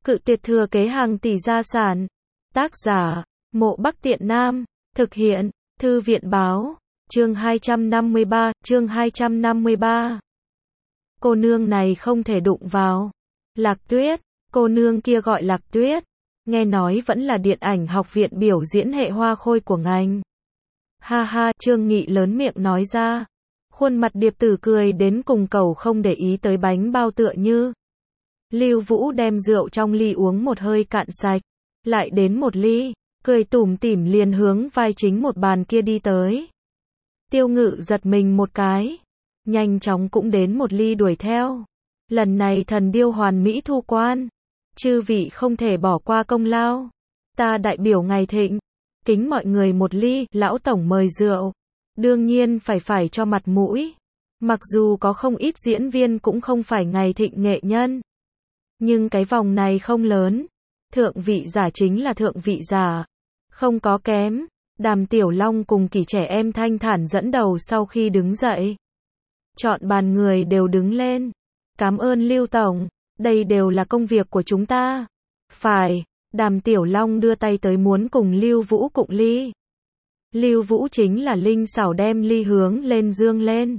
Cự tuyệt thừa kế hàng tỷ gia sản. Tác giả, Mộ Bắc Tiện Nam. Thực hiện, Thư viện báo. Chương 253. Cô nương này không thể đụng vào. Lạc Tuyết, cô nương kia gọi Lạc Tuyết. Nghe nói vẫn là điện ảnh học viện biểu diễn hệ hoa khôi của ngành. Ha ha, Trương Nghị lớn miệng nói ra. Khuôn mặt điệp tử cười đến cùng cầu không để ý tới bánh bao tựa như. Lưu Vũ đem rượu trong ly uống một hơi cạn sạch. Lại đến một ly, cười tủm tỉm liền hướng vai chính một bàn kia đi tới. Tiêu Ngự giật mình một cái. Nhanh chóng cũng đến một ly đuổi theo. Lần này thần điêu hoàn mỹ thu quan. Chư vị không thể bỏ qua công lao. Ta đại biểu ngày thịnh. Kính mọi người một ly, lão tổng mời rượu. Đương nhiên phải cho mặt mũi. Mặc dù có không ít diễn viên cũng không phải ngày thịnh nghệ nhân. Nhưng cái vòng này không lớn. Thượng vị giả chính là thượng vị giả. Không có kém. Đàm Tiểu Long cùng Kỳ Trẻ Em thanh thản dẫn đầu sau khi đứng dậy. Chọn bàn người đều đứng lên. Cảm ơn Lưu Tổng. Đây đều là công việc của chúng ta. Phải. Đàm Tiểu Long đưa tay tới muốn cùng Lưu Vũ cụng ly. Lưu Vũ chính là linh xảo đem ly hướng lên dương lên.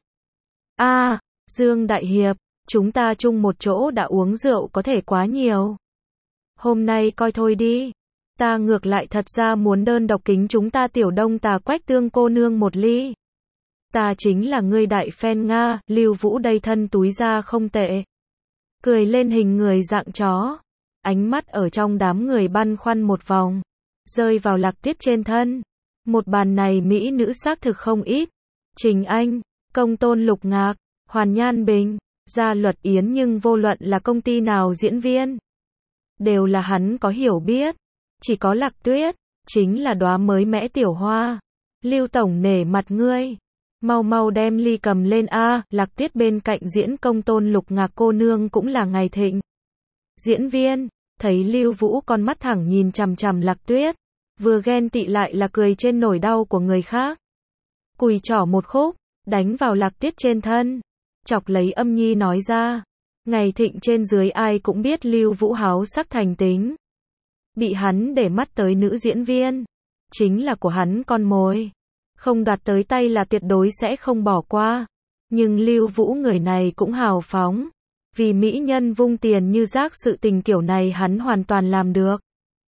Dương Đại Hiệp, chúng ta chung một chỗ đã uống rượu có thể quá nhiều. Hôm nay coi thôi đi. Ta ngược lại thật ra muốn đơn độc kính chúng ta Tiểu Đông Tà Quách Tương cô nương một ly. Ta chính là ngươi đại fan Nga, Lưu Vũ đây thân túi ra không tệ. Cười lên hình người dạng chó. Ánh mắt ở trong đám người băn khoăn một vòng. Rơi vào Lạc Tuyết trên thân. Một bàn này mỹ nữ xác thực không ít. Trình Anh, Công Tôn Lục Ngạc, Hoàn Nhan Bình, Gia Luật Yến nhưng vô luận là công ty nào diễn viên. Đều là hắn có hiểu biết. Chỉ có Lạc Tuyết, chính là đóa mới mẽ tiểu hoa. Lưu Tổng nể mặt ngươi. Mau đem ly cầm lên a. Lạc Tuyết bên cạnh diễn Công Tôn Lục Ngạc cô nương cũng là ngày thịnh. Diễn viên, thấy Lưu Vũ con mắt thẳng nhìn chằm chằm Lạc Tuyết. Vừa ghen tị lại là cười trên nỗi đau của người khác. Cùi trỏ một khúc, đánh vào Lạc Tuyết trên thân. Chọc lấy âm nhi nói ra. Ngày thịnh trên dưới ai cũng biết Lưu Vũ háo sắc thành tính. Bị hắn để mắt tới nữ diễn viên. Chính là của hắn con mồi. Không đoạt tới tay là tuyệt đối sẽ không bỏ qua. Nhưng Lưu Vũ người này cũng hào phóng. Vì mỹ nhân vung tiền như rác sự tình kiểu này hắn hoàn toàn làm được.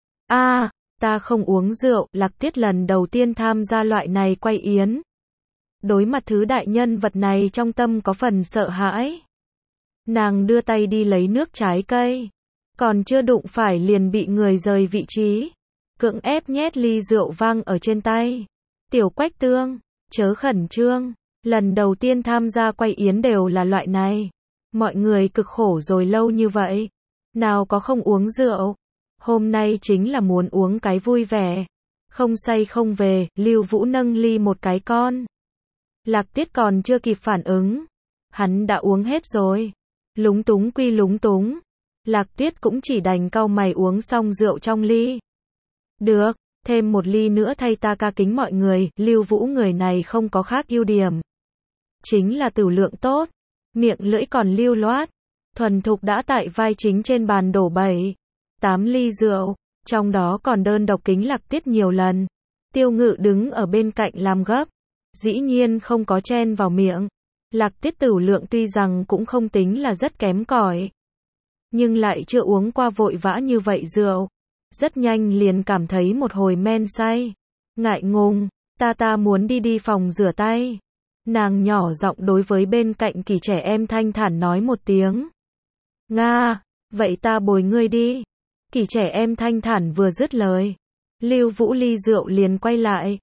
Ta không uống rượu, Lạc Tuyết lần đầu tiên tham gia loại này quay yến. Đối mặt thứ đại nhân vật này trong tâm có phần sợ hãi. Nàng đưa tay đi lấy nước trái cây. Còn chưa đụng phải liền bị người rời vị trí. Cưỡng ép nhét ly rượu vang ở trên tay. Tiểu Quách Tương, chớ khẩn trương. Lần đầu tiên tham gia quay yến đều là loại này. Mọi người cực khổ rồi lâu như vậy. Nào có không uống rượu. Hôm nay chính là muốn uống cái vui vẻ. Không say không về, Lưu Vũ nâng ly một cái con. Lạc Tuyết còn chưa kịp phản ứng. Hắn đã uống hết rồi. Lúng túng quy lúng túng. Lạc Tuyết cũng chỉ đành cau mày uống xong rượu trong ly. Được, thêm một ly nữa thay ta ca kính mọi người, Lưu Vũ người này không có khác ưu điểm. Chính là tửu lượng tốt. Miệng lưỡi còn lưu loát. Thuần thục đã tại vai chính trên bàn đổ 7-8 ly rượu. Trong đó còn đơn độc kính Lạc Tuyết nhiều lần. Tiêu Ngự đứng ở bên cạnh làm gấp. Dĩ nhiên không có chen vào miệng. Lạc Tuyết tửu lượng tuy rằng cũng không tính là rất kém cỏi. Nhưng lại chưa uống qua vội vã như vậy rượu. Rất nhanh liền cảm thấy một hồi men say. Ngại ngùng, ta muốn đi phòng rửa tay. Nàng nhỏ giọng đối với bên cạnh Kỳ Trẻ Em thanh thản nói một tiếng. Nga, vậy ta bồi ngươi đi. Kỳ Trẻ Em thanh thản vừa dứt lời. Lưu Vũ ly rượu liền quay lại.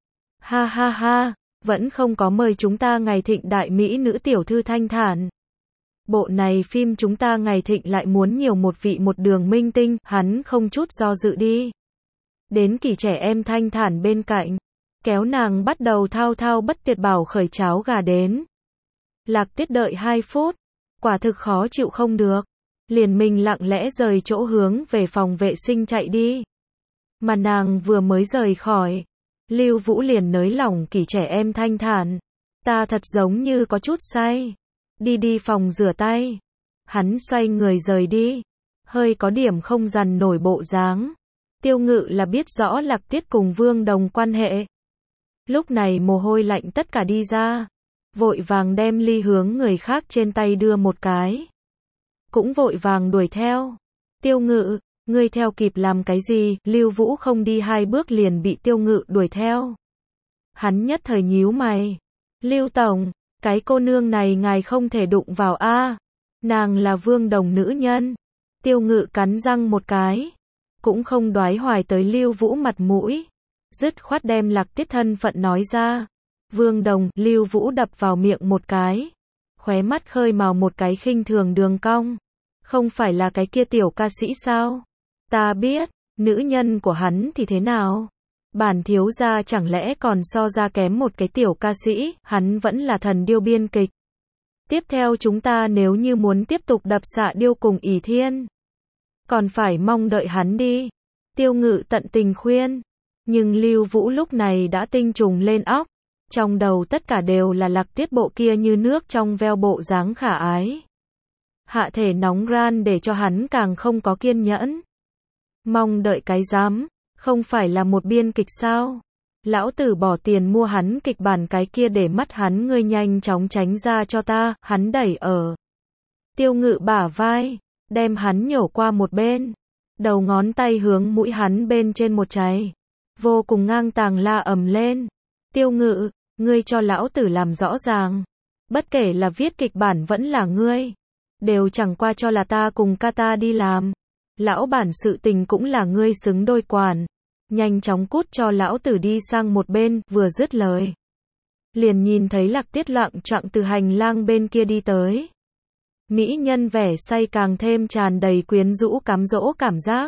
Ha, vẫn không có mời chúng ta ngày thịnh đại mỹ nữ tiểu thư thanh thản. Bộ này phim chúng ta ngày thịnh lại muốn nhiều một vị một đường minh tinh, hắn không chút do dự đi. Đến Kỳ Trẻ Em thanh thản bên cạnh. Kéo nàng bắt đầu thao bất tuyệt bảo khởi cháo gà đến. Lạc Tuyết đợi 2 phút. Quả thực khó chịu không được. Liền mình lặng lẽ rời chỗ hướng về phòng vệ sinh chạy đi. Mà nàng vừa mới rời khỏi. Lưu Vũ liền nới lỏng Kỳ Trẻ Em thanh thản. Ta thật giống như có chút say. Đi phòng rửa tay. Hắn xoay người rời đi. hơi có điểm không dằn nổi bộ dáng. Tiêu Ngự là biết rõ Lạc Tuyết cùng Vương Đồng quan hệ. Lúc này mồ hôi lạnh tất cả đi ra, vội vàng đem ly hướng người khác trên tay đưa một cái. Cũng vội vàng đuổi theo. Tiêu Ngự, ngươi theo kịp làm cái gì? Lưu Vũ không đi 2 bước liền bị Tiêu Ngự đuổi theo. Hắn nhất thời nhíu mày. Lưu Tổng, cái cô nương này ngài không thể đụng vào a. Nàng là Vương Đồng nữ nhân. Tiêu Ngự cắn răng một cái, cũng không đoái hoài tới Lưu Vũ mặt mũi, dứt khoát đem Lạc Tuyết thân phận nói ra. Vương Đồng, Lưu Vũ đập vào miệng một cái, khóe mắt khơi mào một cái khinh thường đường cong. Không phải là cái kia tiểu ca sĩ sao? Ta biết, nữ nhân của hắn thì thế nào? Bản thiếu gia chẳng lẽ còn so ra kém một cái tiểu ca sĩ, hắn vẫn là thần điêu biên kịch. Tiếp theo chúng ta nếu như muốn tiếp tục đập xạ điêu cùng ỷ thiên, còn phải mong đợi hắn đi. Tiêu Ngự tận tình khuyên, nhưng Lưu Vũ lúc này đã tinh trùng lên óc, trong đầu tất cả đều là Lạc Tuyết bộ kia như nước trong veo bộ dáng khả ái. Hạ thể nóng ran để cho hắn càng không có kiên nhẫn. Mong đợi cái dám, không phải là một biên kịch sao? Lão tử bỏ tiền mua hắn kịch bản cái kia để mắt hắn, ngươi nhanh chóng tránh ra cho ta. Hắn đẩy ở Tiêu Ngự bả vai, đem hắn nhổ qua một bên, đầu ngón tay hướng mũi hắn bên trên một cháy, vô cùng ngang tàng la ầm lên. Tiêu Ngự, ngươi cho lão tử làm rõ ràng, bất kể là viết kịch bản vẫn là ngươi, đều chẳng qua cho là ta cùng Kata đi làm. Lão bản sự tình cũng là ngươi xứng đôi quản. Nhanh chóng cút cho lão tử đi sang một bên. Vừa dứt lời, liền nhìn thấy Lạc Tuyết loạng choạng từ hành lang bên kia đi tới. Mỹ nhân vẻ say càng thêm tràn đầy quyến rũ cám dỗ cảm giác.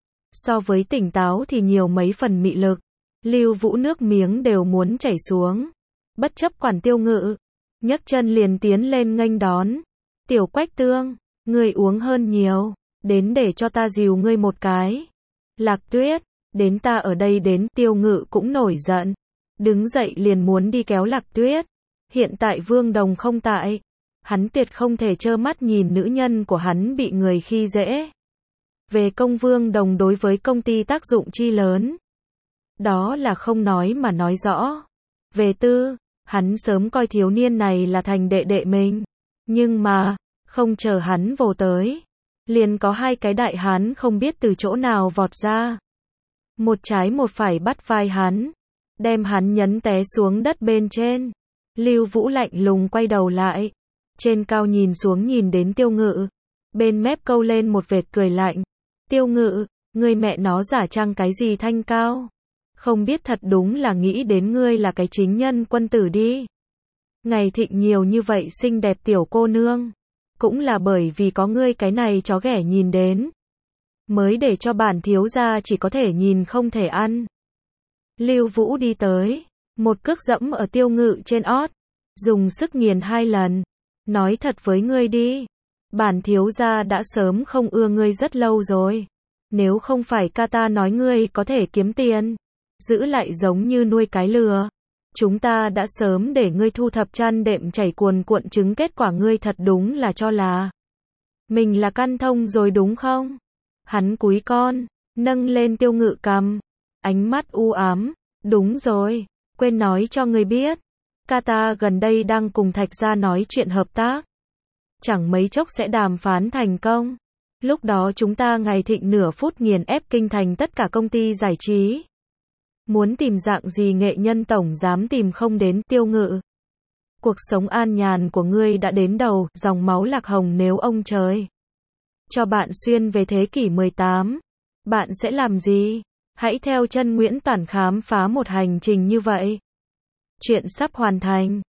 So với tỉnh táo thì nhiều mấy phần mị lực. Lưu Vũ nước miếng đều muốn chảy xuống. Bất chấp quản Tiêu Ngự, nhấc chân liền tiến lên nghênh đón. Tiểu Quách Tương, ngươi uống hơn nhiều, đến để cho ta dìu ngươi một cái. Lạc Tuyết, đến ta ở đây đến. Tiêu Ngự cũng nổi giận, đứng dậy liền muốn đi kéo Lạc Tuyết. Hiện tại Vương Đồng không tại, hắn tuyệt không thể trơ mắt nhìn nữ nhân của hắn bị người khi dễ. Về công Vương Đồng đối với công ty tác dụng chi lớn, đó là không nói mà nói rõ. Về tư, hắn sớm coi thiếu niên này là thành đệ đệ mình, nhưng mà không chờ hắn vồ tới, liền có 2 cái đại hán không biết từ chỗ nào vọt ra, một trái một phải bắt vai hắn, đem hắn nhấn té xuống đất bên trên. Lưu Vũ lạnh lùng quay đầu lại, trên cao nhìn xuống nhìn đến Tiêu Ngự, bên mép câu lên một vệt cười lạnh. Tiêu Ngự, ngươi mẹ nó giả trang cái gì thanh cao? Không biết thật đúng là nghĩ đến ngươi là cái chính nhân quân tử đi. Ngày thịnh nhiều như vậy xinh đẹp tiểu cô nương, cũng là bởi vì có ngươi cái này chó ghẻ nhìn đến, mới để cho bản thiếu gia chỉ có thể nhìn không thể ăn. Lưu Vũ đi tới, một cước dẫm ở Tiêu Ngự trên ót, dùng sức nghiền 2 lần. Nói thật với ngươi đi, bản thiếu gia đã sớm không ưa ngươi rất lâu rồi. Nếu không phải Kata nói ngươi có thể kiếm tiền, giữ lại giống như nuôi cái lừa, chúng ta đã sớm để ngươi thu thập chăn đệm chảy cuồn cuộn trứng. Kết quả ngươi thật đúng là cho là mình là căn thông rồi đúng không? Hắn cúi con, nâng lên Tiêu Ngự cằm, ánh mắt u ám. Đúng rồi, quên nói cho ngươi biết, Kata gần đây đang cùng Thạch Gia nói chuyện hợp tác, chẳng mấy chốc sẽ đàm phán thành công. Lúc đó chúng ta ngày thịnh nửa phút nghiền ép kinh thành tất cả công ty giải trí. Muốn tìm dạng gì nghệ nhân tổng dám tìm không đến. Tiêu Ngự, cuộc sống an nhàn của ngươi đã đến đầu, dòng máu lạc hồng nếu ông trời cho bạn xuyên về thế kỷ 18, bạn sẽ làm gì? Hãy theo chân Nguyễn Toản khám phá một hành trình như vậy. Chuyện sắp hoàn thành.